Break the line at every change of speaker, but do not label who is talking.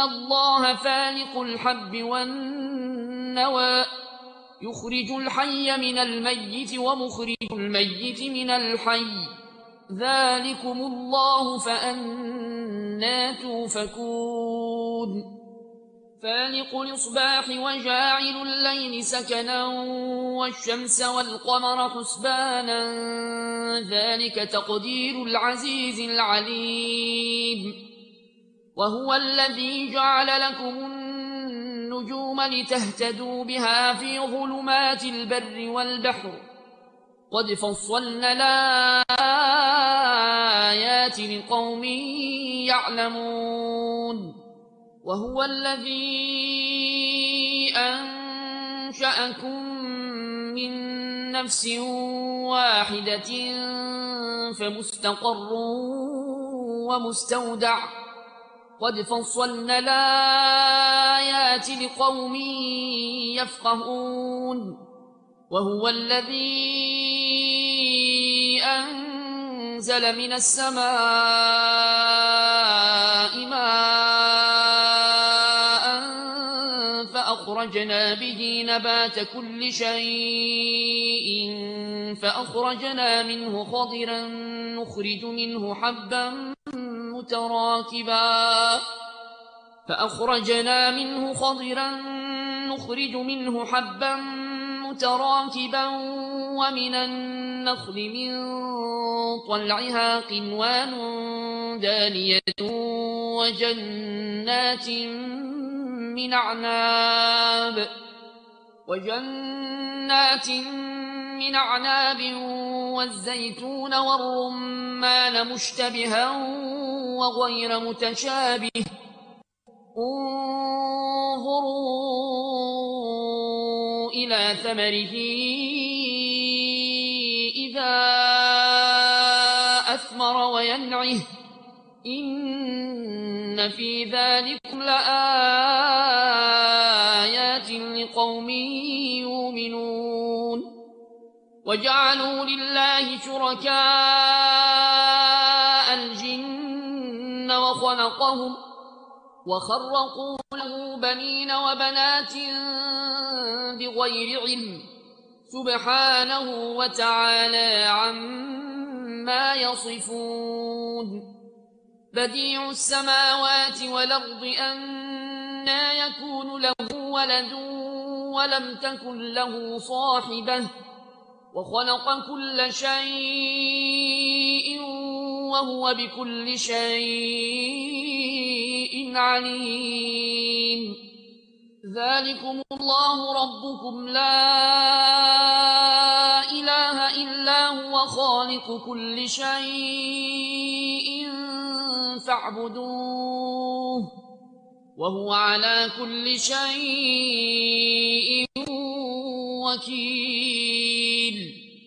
الله فالق الحب والنوى يخرج الحي من الميت ومخرج الميت من الحي ذلكم الله فأنى توفكون فالق الإصباح وجاعل الليل سكنا والشمس والقمر حسبانا ذلك تقدير العزيز العليم وهو الذي جعل لكم النجوم لتهتدوا بها في ظلمات البر والبحر قد فصلنا الآيات لقوم يعلمون وهو الذي أنشأكم من نفس واحدة فمستقر ومستودع قد فصلنا الآيات لقوم يفقهون وهو الذي أنزل من السماء ماء فأخرجنا به نبات كل شيء فأخرجنا منه خضرا نخرج منه حبا متراكبا ومن النخل من طلعها قنوان دانية وجنات من أعناب والزيتون والرمان مشتبها وغير متشابه انظروا إلى ثمره إذا أثمر وينعه إن في ذلكم لآيات لقوم يؤمنون وجعلوا لله شركاء الجن وخرقوا له بنين وبنات بغير علم سبحانه وتعالى عما يصفون بديع السماوات والأرض أنى يكون له ولد ولم تكن له صاحبة وخلق كل شيء وهو بكل شيء عليم ذلكم الله ربكم لا إله إلا هو خالق كل شيء فاعبدوه وهو على كل شيء وكيل